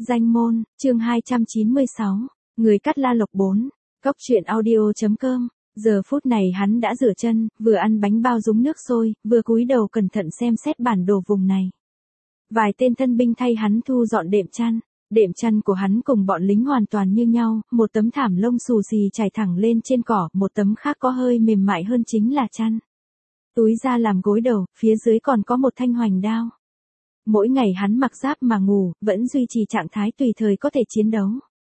Danh môn, chương 296, người cắt la lộc 4, cốc truyện audio.com. Giờ phút này hắn đã rửa chân, vừa ăn bánh bao dúng nước sôi, vừa cúi đầu cẩn thận xem xét bản đồ vùng này. Vài tên thân binh thay hắn thu dọn đệm chăn. Đệm chăn của hắn cùng bọn lính hoàn toàn như nhau, một tấm thảm lông xù xì trải thẳng lên trên cỏ, một tấm khác có hơi mềm mại hơn chính là chăn. Túi da làm gối đầu, phía dưới còn có một thanh hoành đao. Mỗi ngày hắn mặc giáp mà ngủ, vẫn duy trì trạng thái tùy thời có thể chiến đấu.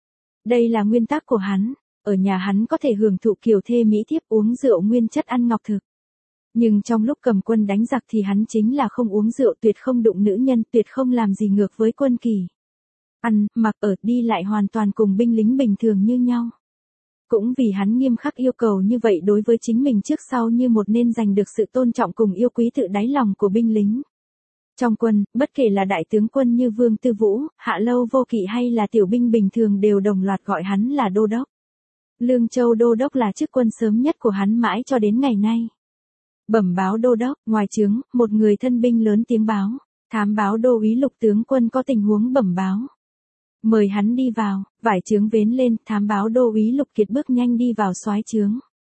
Đây là nguyên tắc của hắn, ở nhà hắn có thể hưởng thụ kiều thê mỹ thiếp, uống rượu nguyên chất, ăn ngọc thực. Nhưng trong lúc cầm quân đánh giặc thì hắn chính là không uống rượu, tuyệt không đụng nữ nhân, tuyệt không làm gì ngược với quân kỳ. Ăn, mặc, ở, đi lại hoàn toàn cùng binh lính bình thường như nhau. Cũng vì hắn nghiêm khắc yêu cầu như vậy đối với chính mình trước sau như một nên giành được sự tôn trọng cùng yêu quý tự đáy lòng của binh lính. Trong quân, bất kể là đại tướng quân như Vương Tư Vũ, Hạ Lâu Vô Kỵ hay là tiểu binh bình thường đều đồng loạt gọi hắn là đô đốc. Lương Châu đô đốc là chức quân sớm nhất của hắn mãi cho đến ngày nay. Bẩm báo đô đốc, ngoài trướng, một người thân binh lớn tiếng báo, thám báo đô úy Lục tướng quân có tình huống bẩm báo. Mời hắn đi vào, vải trướng vén lên, thám báo đô úy Lục Kiệt bước nhanh đi vào soái trướng.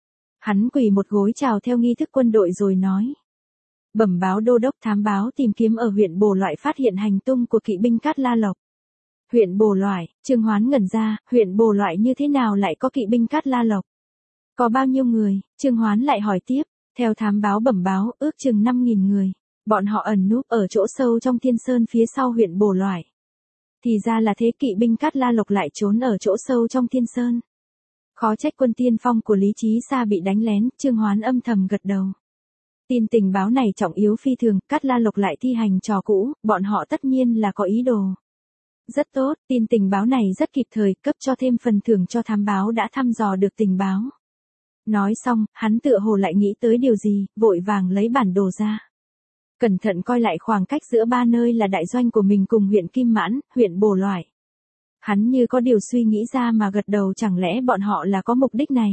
Hắn quỳ một gối chào theo nghi thức quân đội rồi nói. Bẩm báo đô đốc, thám báo tìm kiếm ở huyện Bồ Loại phát hiện hành tung của kỵ binh Cát La Lộc. Huyện Bồ Loại, Trương Hoán ngẩn ra, huyện Bồ Loại như thế nào lại có kỵ binh Cát La Lộc? Có bao nhiêu người? Trương Hoán lại hỏi tiếp, theo thám báo bẩm báo, ước chừng 5.000 người. Bọn họ ẩn núp ở chỗ sâu trong Thiên Sơn phía sau huyện Bồ Loại. Thì ra là thế, kỵ binh Cát La Lộc lại trốn ở chỗ sâu trong Thiên Sơn. Khó trách quân tiên phong của Lý Chí Sa bị đánh lén, Trương Hoán âm thầm gật đầu. Tin tình báo này trọng yếu phi thường, Cát La Lộc lại thi hành trò cũ, bọn họ tất nhiên là có ý đồ. Rất tốt, tin tình báo này rất kịp thời, cấp cho thêm phần thưởng cho thám báo đã thăm dò được tình báo. Nói xong, hắn tựa hồ lại nghĩ tới điều gì, vội vàng lấy bản đồ ra. Cẩn thận coi lại khoảng cách giữa ba nơi là đại doanh của mình cùng huyện Kim Mãn, huyện Bồ Loại. Hắn như có điều suy nghĩ ra mà gật đầu, chẳng lẽ bọn họ là có mục đích này.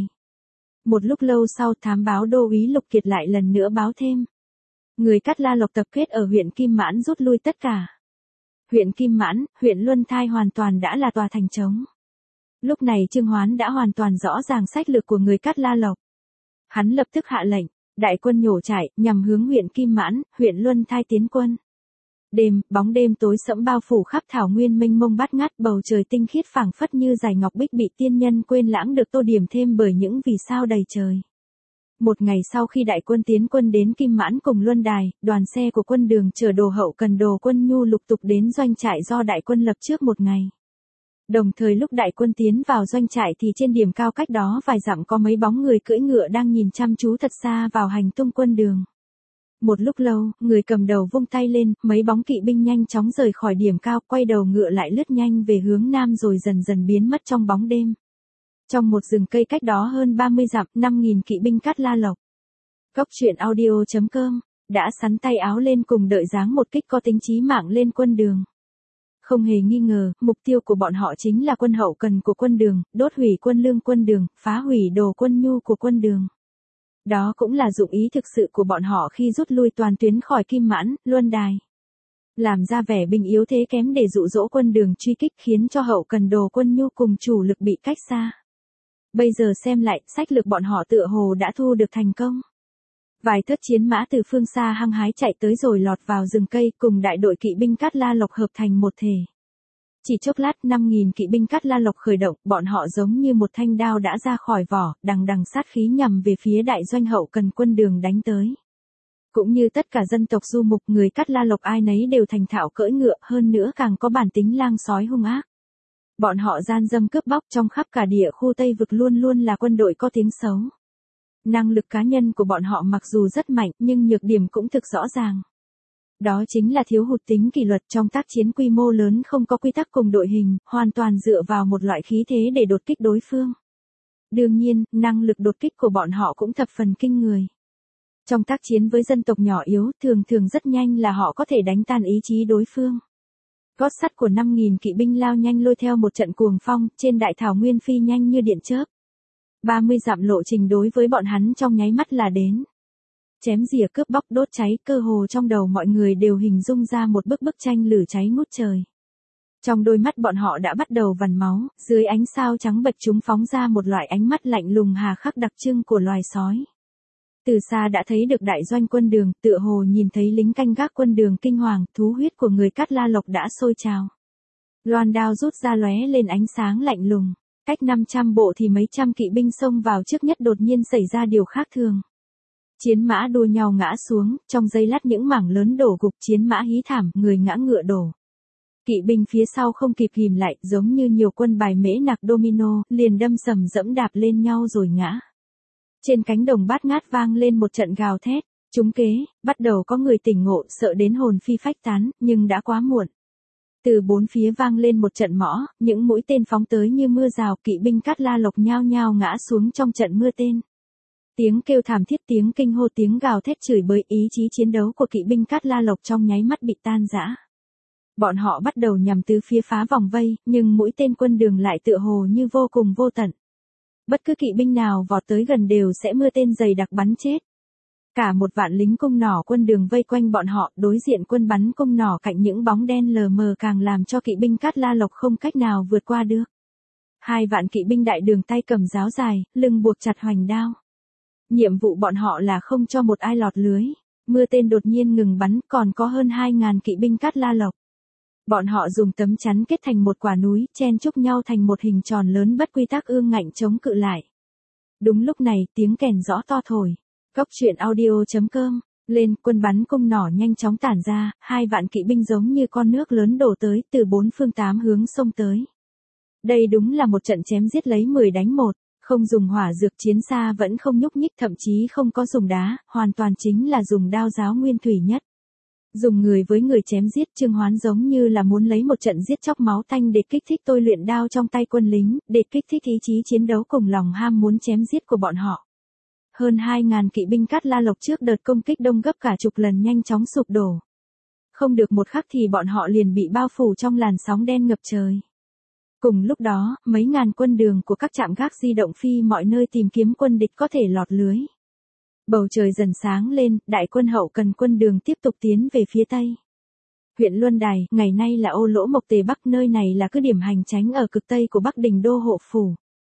Một lúc lâu sau, thám báo đô úy Lục Kiệt lại lần nữa báo thêm. Người Cát La Lộc tập kết ở huyện Kim Mãn rút lui tất cả. Huyện Kim Mãn, huyện Luân Thai hoàn toàn đã là tòa thành trống. Lúc này Trương Hoán đã hoàn toàn rõ ràng sách lược của người Cát La Lộc. Hắn lập tức hạ lệnh, đại quân nhổ chạy, nhằm hướng huyện Kim Mãn, huyện Luân Thai tiến quân. Đêm, bóng đêm tối sẫm bao phủ khắp thảo nguyên mênh mông bát ngát, bầu trời tinh khiết phảng phất như dải ngọc bích bị tiên nhân quên lãng được tô điểm thêm bởi những vì sao đầy trời. Một ngày sau khi đại quân tiến quân đến Kim Mãn cùng Luân Đài, đoàn xe của quân Đường chở đồ hậu cần đồ quân nhu lục tục đến doanh trại do đại quân lập trước một ngày. Đồng thời lúc đại quân tiến vào doanh trại thì trên điểm cao cách đó vài dặm có mấy bóng người cưỡi ngựa đang nhìn chăm chú thật xa vào hành tung quân Đường. Một lúc lâu, người cầm đầu vung tay lên, mấy bóng kỵ binh nhanh chóng rời khỏi điểm cao, quay đầu ngựa lại lướt nhanh về hướng nam rồi dần dần biến mất trong bóng đêm. Trong một rừng cây cách đó hơn 30 dặm, 5.000 kỵ binh Cát La Lộc. Cốc truyện audio.com đã sắn tay áo lên cùng đợi giáng một kích có tính chí mạng lên quân Đường. Không hề nghi ngờ, mục tiêu của bọn họ chính là quân hậu cần của quân Đường, đốt hủy quân lương quân Đường, phá hủy đồ quân nhu của quân Đường. Đó cũng là dụng ý thực sự của bọn họ khi rút lui toàn tuyến khỏi Kim Mãn, Luân Đài. Làm ra vẻ binh yếu thế kém để dụ dỗ quân Đường truy kích khiến cho hậu cần đồ quân nhu cùng chủ lực bị cách xa. Bây giờ xem lại, sách lược bọn họ tựa hồ đã thu được thành công. Vài thớt chiến mã từ phương xa hăng hái chạy tới rồi lọt vào rừng cây cùng đại đội kỵ binh Cát La Lộc hợp thành một thể. Chỉ chốc lát 5.000 kỵ binh Cát La Lộc khởi động, bọn họ giống như một thanh đao đã ra khỏi vỏ, đằng đằng sát khí nhằm về phía đại doanh hậu cần quân Đường đánh tới. Cũng như tất cả dân tộc du mục, người Cát La Lộc ai nấy đều thành thạo cưỡi ngựa, hơn nữa càng có bản tính lang sói hung ác. Bọn họ gian dâm cướp bóc trong khắp cả địa khu Tây Vực, luôn luôn là quân đội có tiếng xấu. Năng lực cá nhân của bọn họ mặc dù rất mạnh nhưng nhược điểm cũng thực rõ ràng. Đó chính là thiếu hụt tính kỷ luật, trong tác chiến quy mô lớn không có quy tắc cùng đội hình, hoàn toàn dựa vào một loại khí thế để đột kích đối phương. Đương nhiên, năng lực đột kích của bọn họ cũng thập phần kinh người. Trong tác chiến với dân tộc nhỏ yếu, thường thường rất nhanh là họ có thể đánh tan ý chí đối phương. Gót sắt của 5.000 kỵ binh lao nhanh lôi theo một trận cuồng phong, trên đại thảo nguyên phi nhanh như điện chớp. 30 dặm lộ trình đối với bọn hắn trong nháy mắt là đến. Chém rỉa cướp bóc đốt cháy, cơ hồ trong đầu mọi người đều hình dung ra một bức tranh lửa cháy ngút trời. Trong đôi mắt bọn họ đã bắt đầu vằn máu, dưới ánh sao trắng bệch chúng phóng ra một loại ánh mắt lạnh lùng hà khắc đặc trưng của loài sói. Từ xa đã thấy được đại doanh quân đường, tựa hồ nhìn thấy lính canh gác quân đường kinh hoàng, thú huyết của người Cát La Lộc đã sôi trào. Loan đao rút ra lóe lên ánh sáng lạnh lùng, cách 500 bộ thì mấy trăm kỵ binh xông vào trước nhất đột nhiên xảy ra điều khác thường. Chiến mã đua nhau ngã xuống, trong giây lát những mảng lớn đổ gục, chiến mã hí thảm, người ngã ngựa đổ. Kỵ binh phía sau không kịp ghìm lại, giống như nhiều quân bài mễ nặc domino, liền đâm sầm dẫm đạp lên nhau rồi ngã. Trên cánh đồng bát ngát vang lên một trận gào thét, trúng kế, bắt đầu có người tỉnh ngộ, sợ đến hồn phi phách tán, nhưng đã quá muộn. Từ bốn phía vang lên một trận mõ, những mũi tên phóng tới như mưa rào, kỵ binh Cát La Lộc nhao nhao ngã xuống trong trận mưa tên. Tiếng kêu thảm thiết, tiếng kinh hô, tiếng gào thét chửi bới, ý chí chiến đấu của kỵ binh Cát La Lộc trong nháy mắt bị tan rã. Bọn họ bắt đầu nhằm từ phía phá vòng vây, nhưng mũi tên quân đường lại tựa hồ như vô cùng vô tận. Bất cứ kỵ binh nào vọt tới gần đều sẽ mưa tên dày đặc bắn chết. Cả một vạn lính cung nỏ quân đường vây quanh bọn họ, đối diện quân bắn cung nỏ cạnh những bóng đen lờ mờ càng làm cho kỵ binh Cát La Lộc không cách nào vượt qua được. 2 vạn kỵ binh đại đường tay cầm giáo dài, lưng buộc chặt hoành đao. Nhiệm vụ bọn họ là không cho một ai lọt lưới. Mưa tên đột nhiên ngừng bắn, còn có hơn 2.000 kỵ binh Cát La Lộc. Bọn họ dùng tấm chắn kết thành một quả núi, chen chúc nhau thành một hình tròn lớn bất quy tắc ương ngạnh chống cự lại. Đúng lúc này, tiếng kèn rõ to thổi. Cốc truyện audio.com, lên, quân bắn cung nỏ nhanh chóng tản ra, 2 vạn kỵ binh giống như con nước lớn đổ tới, từ 4 phương 8 hướng xông tới. Đây đúng là một trận chém giết lấy 10 đánh 1, không dùng hỏa dược, chiến xa vẫn không nhúc nhích, thậm chí không có dùng đá, hoàn toàn chính là dùng đao giáo nguyên thủy nhất. Dùng người với người chém giết, Trương Hoán giống như là muốn lấy một trận giết chóc máu tanh để kích thích tôi luyện đao trong tay quân lính, để kích thích ý chí chiến đấu cùng lòng ham muốn chém giết của bọn họ. Hơn 2.000 kỵ binh Cát La Lộc trước đợt công kích đông gấp cả chục lần nhanh chóng sụp đổ. Không được một khắc thì bọn họ liền bị bao phủ trong làn sóng đen ngập trời. Cùng lúc đó, mấy ngàn quân đường của các trạm gác di động phi mọi nơi tìm kiếm quân địch có thể lọt lưới. Bầu trời dần sáng lên, đại quân hậu cần quân đường tiếp tục tiến về phía tây. Huyện Luân Đài, ngày nay là Ô Lỗ Mộc Tề Bắc, nơi này là cứ điểm hành chánh ở cực tây của Bắc Đình đô hộ phủ.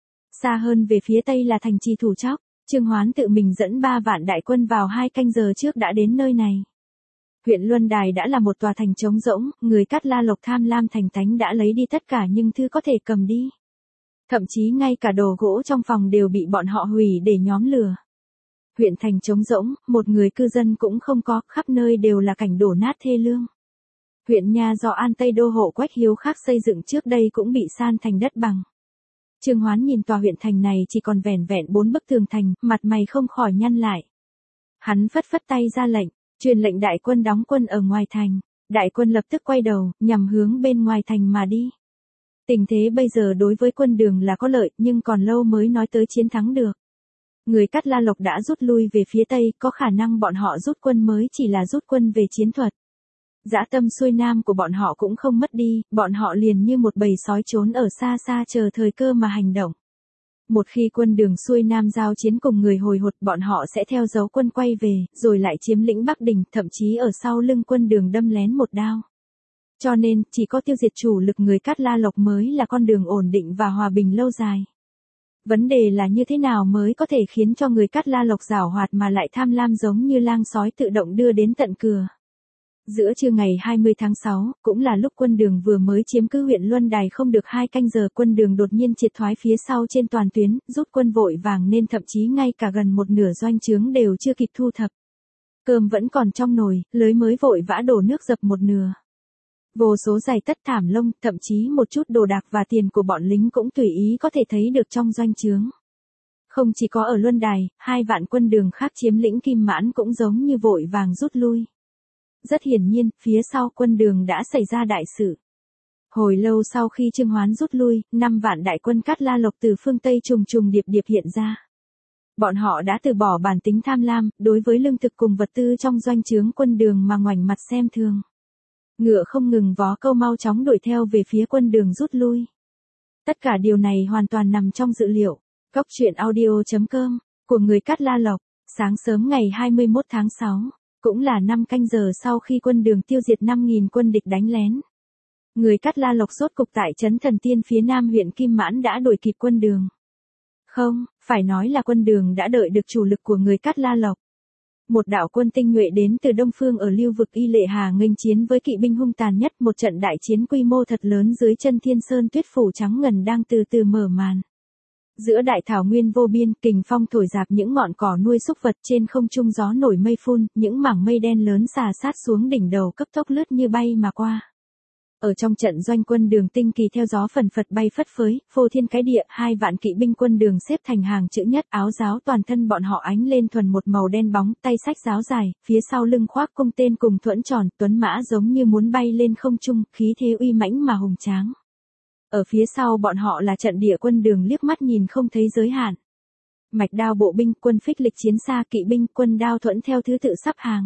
Xa hơn về phía tây là thành trì Thủ Tróc. Trương Hoán tự mình dẫn 3 vạn đại quân vào 2 canh giờ trước đã đến nơi này. Huyện Luân Đài đã là một tòa thành trống rỗng, người Cát La Lộc tham lam thành tánh đã lấy đi tất cả những thứ có thể cầm đi. Thậm chí ngay cả đồ gỗ trong phòng đều bị bọn họ hủy để nhóm lửa. Huyện thành trống rỗng, một người cư dân cũng không có, khắp nơi đều là cảnh đổ nát thê lương. Huyện nhà do An Tây đô hộ Quách Hiếu Khắc xây dựng trước đây cũng bị san thành đất bằng. Trương Hoán nhìn tòa huyện thành này chỉ còn vẻn vẹn 4 bức tường thành, mặt mày không khỏi nhăn lại. Hắn phất phất tay ra lệnh, truyền lệnh đại quân đóng quân ở ngoài thành. Đại quân lập tức quay đầu, nhằm hướng bên ngoài thành mà đi. Tình thế bây giờ đối với quân đường là có lợi, nhưng còn lâu mới nói tới chiến thắng được. Người Cát La Lộc đã rút lui về phía tây, có khả năng bọn họ rút quân mới chỉ là rút quân về chiến thuật. Dã tâm xuôi nam của bọn họ cũng không mất đi, bọn họ liền như một bầy sói trốn ở xa xa chờ thời cơ mà hành động. Một khi quân đường xuôi nam giao chiến cùng người hồi hột, bọn họ sẽ theo dấu quân quay về, rồi lại chiếm lĩnh Bắc Đình, thậm chí ở sau lưng quân đường đâm lén một đao. Cho nên, chỉ có tiêu diệt chủ lực người Cát La Lộc mới là con đường ổn định và hòa bình lâu dài. Vấn đề là như thế nào mới có thể khiến cho người Cát La Lộc giảo hoạt mà lại tham lam giống như lang sói tự động đưa đến tận cửa. Giữa trưa ngày 20 tháng 6, cũng là lúc quân đường vừa mới chiếm cứ huyện Luân Đài không được 2 canh giờ, quân đường đột nhiên triệt thoái phía sau trên toàn tuyến, rút quân vội vàng nên thậm chí ngay cả gần một nửa doanh trướng đều chưa kịp thu thập. Cơm vẫn còn trong nồi, lưới mới vội vã đổ nước dập một nửa. Vô số giày tất thảm lông, thậm chí một chút đồ đạc và tiền của bọn lính cũng tùy ý có thể thấy được trong doanh trướng. Không chỉ có ở Luân Đài, 2 vạn quân đường khác chiếm lĩnh Kim Mãn cũng giống như vội vàng rút lui. Rất hiển nhiên, phía sau quân đường đã xảy ra đại sự. Hồi lâu sau khi Trương Hoán rút lui, 5 vạn đại quân Cát La Lộc từ phương Tây trùng trùng điệp điệp hiện ra. Bọn họ đã từ bỏ bản tính tham lam, đối với lương thực cùng vật tư trong doanh trướng quân đường mà ngoảnh mặt xem thường. Ngựa không ngừng vó câu mau chóng đuổi theo về phía quân đường rút lui. Tất cả điều này hoàn toàn nằm trong dự liệu. Cốc truyện audio.com, của người Cát La Lộc, sáng sớm ngày 21 tháng 6, cũng là 5 canh giờ sau khi quân đường tiêu diệt 5.000 quân địch đánh lén. Người Cát La Lộc rốt cục tại trấn Thần Tiên phía nam huyện Kim Mãn đã đuổi kịp quân Đường. Không, phải nói là quân Đường đã đợi được chủ lực của người Cát La Lộc. Một đạo quân tinh nhuệ đến từ Đông Phương ở lưu vực Y Lệ Hà nghênh chiến với kỵ binh hung tàn nhất, một trận đại chiến quy mô thật lớn dưới chân Thiên Sơn tuyết phủ trắng ngần đang từ từ mở màn. Giữa đại thảo nguyên vô biên, kình phong thổi rạp những ngọn cỏ nuôi súc vật, trên không trung gió nổi mây phun, những mảng mây đen lớn xà sát xuống đỉnh đầu cấp tốc lướt như bay mà qua. Ở trong trận doanh quân Đường tinh kỳ theo gió phần phật bay phất phới, phô thiên cái địa, 2 vạn kỵ binh quân Đường xếp thành hàng chữ nhất, áo giáo toàn thân bọn họ ánh lên thuần một màu đen bóng, tay xách giáo dài, phía sau lưng khoác cung tên cùng thuẫn tròn, tuấn mã giống như muốn bay lên không trung, khí thế uy mãnh mà hùng tráng. Ở phía sau bọn họ là trận địa quân Đường liếc mắt nhìn không thấy giới hạn. Mạch đao bộ binh, quân phích lịch chiến xa, kỵ binh, quân đao thuẫn theo thứ tự sắp hàng.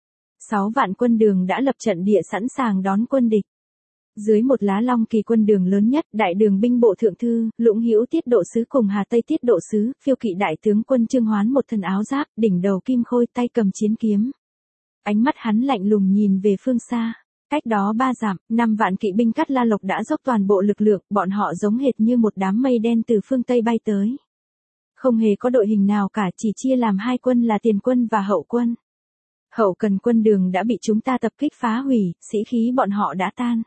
6 vạn quân Đường đã lập trận địa sẵn sàng đón quân địch. Dưới một lá long kỳ quân Đường lớn nhất, đại đường binh bộ thượng thư, Lũng Hữu tiết độ sứ cùng Hà Tây tiết độ sứ, phiêu kỵ đại tướng quân Trương Hoán một thân áo giáp, đỉnh đầu kim khôi, tay cầm chiến kiếm. Ánh mắt hắn lạnh lùng nhìn về phương xa. Cách đó 3 dặm, 5 vạn kỵ binh Cát La Lộc đã dốc toàn bộ lực lượng, bọn họ giống hệt như một đám mây đen từ phương Tây bay tới. Không hề có đội hình nào cả, chỉ chia làm 2 quân là tiền quân và hậu quân. Hậu cần quân Đường đã bị chúng ta tập kích phá hủy, sĩ khí bọn họ đã tan.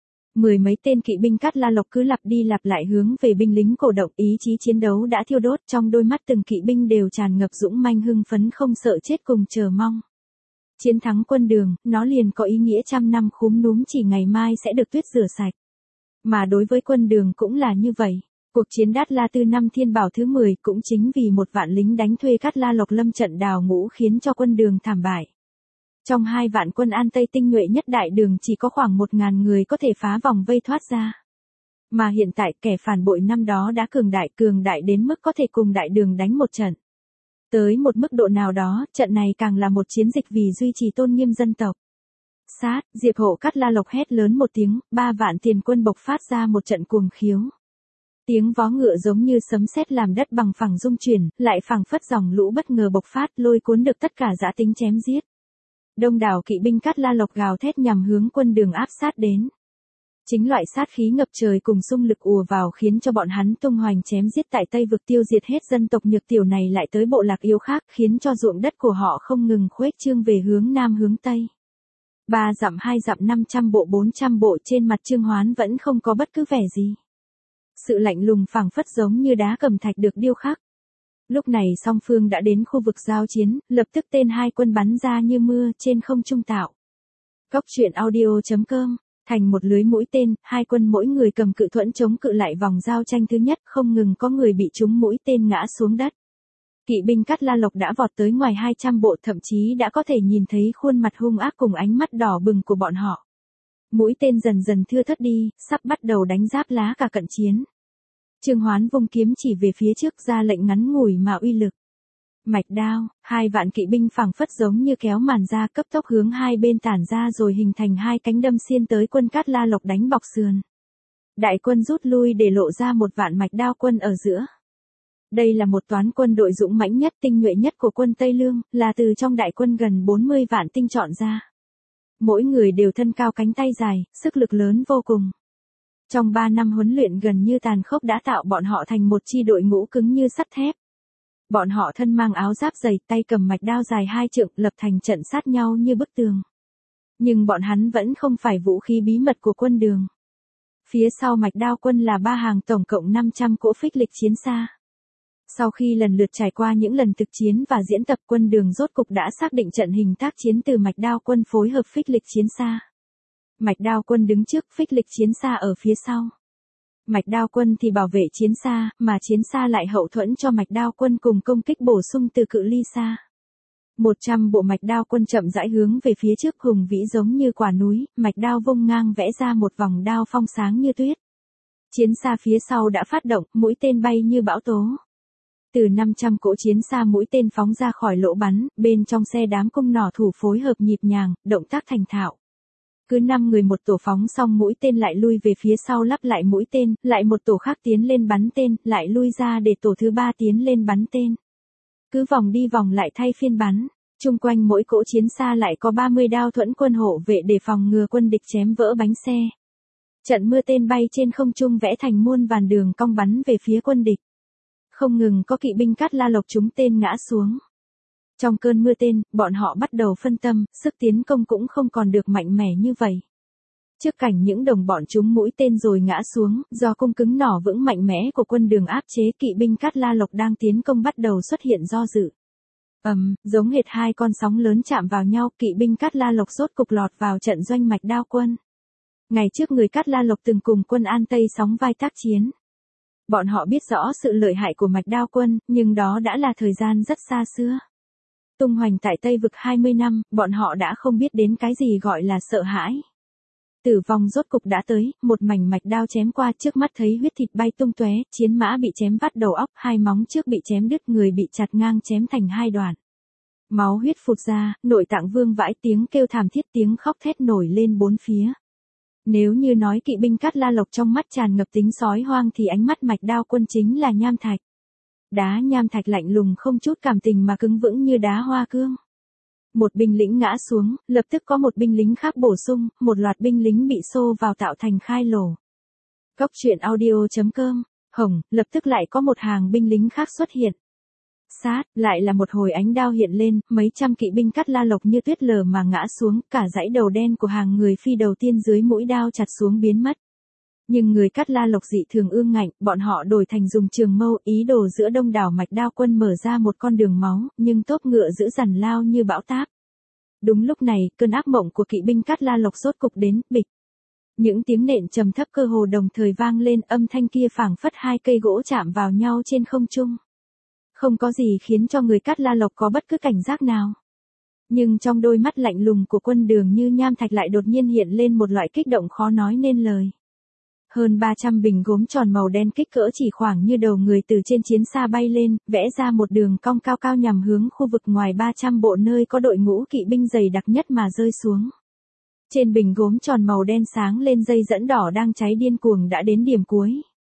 10 mấy tên kỵ binh Cát La Lộc cứ lặp đi lặp lại hướng về binh lính cổ động, ý chí chiến đấu đã thiêu đốt, trong đôi mắt từng kỵ binh đều tràn ngập dũng manh hưng phấn không sợ chết cùng chờ mong. Chiến thắng quân Đường, nó liền có ý nghĩa trăm năm khúm núm chỉ ngày mai sẽ được tuyết rửa sạch. Mà đối với quân Đường cũng là như vậy. Cuộc chiến Đát La Tư năm Thiên Bảo thứ 10 cũng chính vì 1 vạn lính đánh thuê Cát La Lộc lâm trận đào ngũ khiến cho quân Đường thảm bại. Trong 2 vạn quân An Tây tinh nhuệ nhất đại đường chỉ có khoảng 1.000 người có thể phá vòng vây thoát ra. Mà hiện tại kẻ phản bội năm đó đã cường đại đến mức có thể cùng đại đường đánh một trận. Tới một mức độ nào đó, trận này càng là một chiến dịch vì duy trì tôn nghiêm dân tộc. Sát, Diệp Hộ Cát La Lộc hét lớn một tiếng, 3 vạn tiền quân bộc phát ra một trận cuồng khiếu. Tiếng vó ngựa giống như sấm sét làm đất bằng phẳng rung chuyển, lại phảng phất dòng lũ bất ngờ bộc phát lôi cuốn được tất cả dã tính chém giết. Đông đảo kỵ binh Cát La Lộc gào thét nhằm hướng quân Đường áp sát đến. Chính loại sát khí ngập trời cùng xung lực ùa vào khiến cho bọn hắn tung hoành chém giết tại Tây vực tiêu diệt hết dân tộc nhược tiểu này lại tới bộ lạc yếu khác khiến cho ruộng đất của họ không ngừng khuếch trương về hướng Nam hướng Tây. 3 dặm 2 dặm 500 bộ 400 bộ trên mặt Trương Hoán vẫn không có bất cứ vẻ gì. Sự lạnh lùng phảng phất giống như đá cẩm thạch được điêu khắc. Lúc này song phương đã đến khu vực giao chiến, lập tức tên 2 quân bắn ra như mưa trên không trung tạo. Góc truyện audio.com, thành một lưới mũi tên, 2 quân mỗi người cầm cự thuẫn chống cự lại vòng giao tranh thứ nhất, không ngừng có người bị trúng mũi tên ngã xuống đất. Kỵ binh Cát La Lộc đã vọt tới ngoài 200 bộ, thậm chí đã có thể nhìn thấy khuôn mặt hung ác cùng ánh mắt đỏ bừng của bọn họ. Mũi tên dần dần thưa thớt đi, sắp bắt đầu đánh giáp lá cả cận chiến. Trương Hoán vung kiếm chỉ về phía trước ra lệnh ngắn ngủi mà uy lực. Mạch đao, 2 vạn kỵ binh phảng phất giống như kéo màn ra cấp tốc hướng hai bên tản ra rồi hình thành 2 cánh đâm xiên tới quân Cát La Lộc đánh bọc sườn. Đại quân rút lui để lộ ra 1 vạn mạch đao quân ở giữa. Đây là một toán quân đội dũng mãnh nhất tinh nhuệ nhất của quân Tây Lương, là từ trong đại quân gần 40 vạn tinh chọn ra. Mỗi người đều thân cao cánh tay dài, sức lực lớn vô cùng. Trong 3 năm huấn luyện gần như tàn khốc đã tạo bọn họ thành một chi đội ngũ cứng như sắt thép. Bọn họ thân mang áo giáp dày, tay cầm mạch đao dài 2 trượng, lập thành trận sát nhau như bức tường. Nhưng bọn hắn vẫn không phải vũ khí bí mật của quân Đường. Phía sau mạch đao quân là 3 hàng tổng cộng 500 cỗ phích lịch chiến xa. Sau khi lần lượt trải qua những lần thực chiến và diễn tập, quân Đường rốt cục đã xác định trận hình tác chiến từ mạch đao quân phối hợp phích lịch chiến xa. Mạch đao quân đứng trước, phích lịch chiến xa ở phía sau. Mạch đao quân thì bảo vệ chiến xa, mà chiến xa lại hậu thuẫn cho mạch đao quân cùng công kích bổ sung từ cự ly xa. 100 bộ mạch đao quân chậm rãi hướng về phía trước hùng vĩ giống như quả núi, mạch đao vung ngang vẽ ra một vòng đao phong sáng như tuyết. Chiến xa phía sau đã phát động, mũi tên bay như bão tố. Từ 500 cỗ chiến xa mũi tên phóng ra khỏi lỗ bắn, bên trong xe đám cung nỏ thủ phối hợp nhịp nhàng, động tác thành thạo. Cứ 5 người một tổ phóng xong mũi tên lại lui về phía sau lắp lại mũi tên, lại một tổ khác tiến lên bắn tên, lại lui ra để tổ thứ 3 tiến lên bắn tên. Cứ vòng đi vòng lại thay phiên bắn, chung quanh mỗi cỗ chiến xa lại có 30 đao thuẫn quân hộ vệ để phòng ngừa quân địch chém vỡ bánh xe. Trận mưa tên bay trên không trung vẽ thành muôn vàn đường cong bắn về phía quân địch. Không ngừng có kỵ binh Cát La Lộc trúng tên ngã xuống. Trong cơn mưa tên, bọn họ bắt đầu phân tâm, sức tiến công cũng không còn được mạnh mẽ như vậy. Trước cảnh những đồng bọn trúng mũi tên rồi ngã xuống, do cung cứng nỏ vững mạnh mẽ của quân Đường áp chế, kỵ binh Cát La Lộc đang tiến công bắt đầu xuất hiện do dự. Giống hệt hai con sóng lớn chạm vào nhau, kỵ binh Cát La Lộc rốt cục lọt vào trận doanh Mạch Đao quân. Ngày trước người Cát La Lộc từng cùng quân An Tây sóng vai tác chiến. Bọn họ biết rõ sự lợi hại của Mạch Đao quân, nhưng đó đã là thời gian rất xa xưa. Tung hoành tại Tây vực 20 năm, bọn họ đã không biết đến cái gì gọi là sợ hãi. Tử vong rốt cục đã tới, một mảnh mạch đao chém qua, trước mắt thấy huyết thịt bay tung tóe, chiến mã bị chém vắt đầu óc, hai móng trước bị chém đứt, người bị chặt ngang chém thành hai đoạn. Máu huyết phụt ra, nội tạng vương vãi, tiếng kêu thảm thiết, tiếng khóc thét nổi lên bốn phía. Nếu như nói kỵ binh Cát La Lộc trong mắt tràn ngập tính sói hoang thì ánh mắt Mạch Đao quân chính là nham thạch. Đá nham thạch lạnh lùng không chút cảm tình mà cứng vững như đá hoa cương. Một binh lính ngã xuống, lập tức có một binh lính khác bổ sung, một loạt binh lính bị xô vào tạo thành khai lổ. Cốc truyện audio.com, hồng, lập tức lại có một hàng binh lính khác xuất hiện. Sát, lại là một hồi ánh đao hiện lên, mấy trăm kỵ binh Cát La Lộc như tuyết lở mà ngã xuống, cả dãy đầu đen của hàng người Phi đầu tiên dưới mũi đao chặt xuống biến mất. Nhưng người Cát La Lộc dị thường ương ngạnh, bọn họ đổi thành dùng trường mâu, ý đồ giữa đông đảo Mạch Đao quân mở ra một con đường máu, nhưng tốp ngựa dữ dằn lao như bão táp. Đúng lúc này, cơn ác mộng của kỵ binh Cát La Lộc rốt cục đến, bịch. Những tiếng nện trầm thấp cơ hồ đồng thời vang lên, âm thanh kia phảng phất hai cây gỗ chạm vào nhau trên không trung. Không có gì khiến cho người Cát La Lộc có bất cứ cảnh giác nào. Nhưng trong đôi mắt lạnh lùng của quân Đường như nham thạch lại đột nhiên hiện lên một loại kích động khó nói nên lời. Hơn 300 bình gốm tròn màu đen kích cỡ chỉ khoảng như đầu người từ trên chiến xa bay lên, vẽ ra một đường cong cao cao nhằm hướng khu vực ngoài 300 bộ nơi có đội ngũ kỵ binh dày đặc nhất mà rơi xuống. Trên bình gốm tròn màu đen sáng lên dây dẫn đỏ đang cháy điên cuồng đã đến điểm cuối.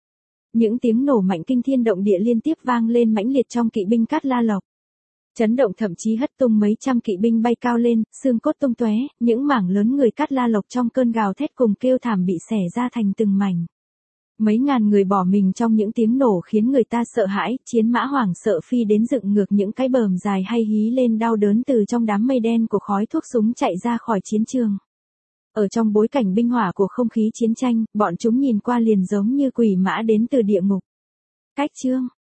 Những tiếng nổ mạnh kinh thiên động địa liên tiếp vang lên mãnh liệt trong kỵ binh Cát La Lộc. Chấn động thậm chí hất tung mấy trăm kỵ binh bay cao lên, xương cốt tung tóe, những mảng lớn người Cát La Lộc trong cơn gào thét cùng kêu thảm bị xẻ ra thành từng mảnh. Mấy ngàn người bỏ mình trong những tiếng nổ khiến người ta sợ hãi, chiến mã hoảng sợ phi đến dựng ngược những cái bờm dài hay hí lên đau đớn từ trong đám mây đen của khói thuốc súng chạy ra khỏi chiến trường. Ở trong bối cảnh binh hỏa của không khí chiến tranh, bọn chúng nhìn qua liền giống như quỷ mã đến từ địa ngục. Cách chương